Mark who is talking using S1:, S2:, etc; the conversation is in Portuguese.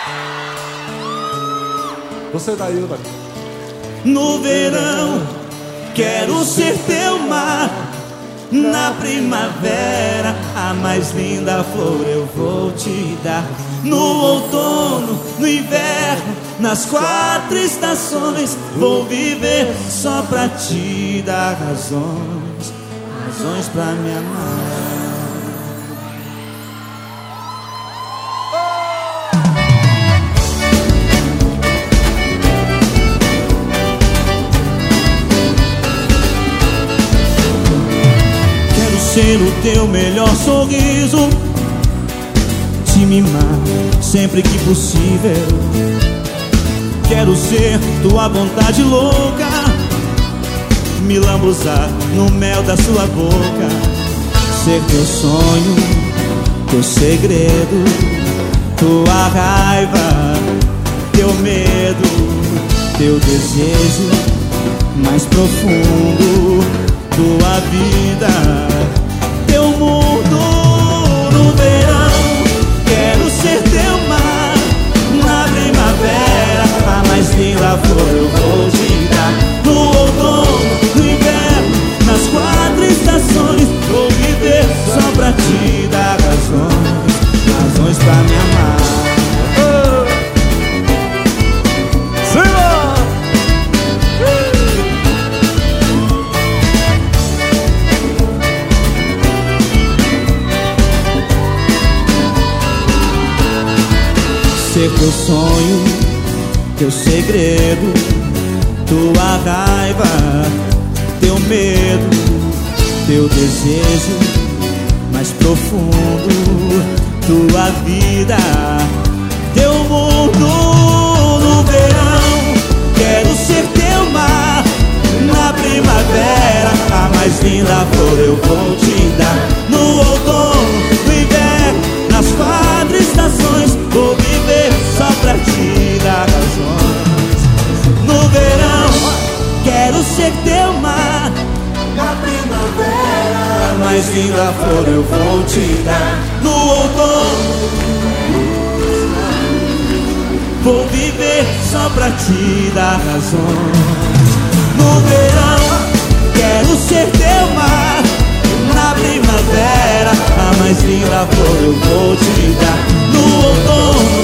S1: Você daí, eu daqui.
S2: No verão, quero ser teu mar. Na primavera, a mais linda flor eu vou te dar. No outono, no inverno, nas 4 estações, vou viver só pra te dar razões, razões pra me amar. Ser o teu melhor sorriso, te mimar sempre que possível. Quero ser tua vontade louca, me lambuzar no mel da sua boca. Ser teu sonho, teu segredo, tua raiva, teu medo, teu desejo mais profundo, tua vida, teu mundo. No verão, quero ser teu mar. Na primavera, a mais linda flor eu vou te dar. No outono, no inverno, nas 4 estações, vou viver só pra te dar razões, razões pra me amar. Ser teu sonho, teu segredo, tua raiva, teu medo, teu desejo mais profundo, tua vida, teu mundo. No verão, quero ser teu mar. Na primavera, a mais linda flor eu vou te dar. No outono, no inverno, nas 4 estações, vou viver só pra te dar razões. No verão, quero ser teu mar.
S3: Na primavera,
S2: a mais linda flor eu vou te dar. No outono, vou viver só pra te dar razões. No verão, quero ser teu mar. Na primavera, a mais linda flor eu vou te dar. No outono,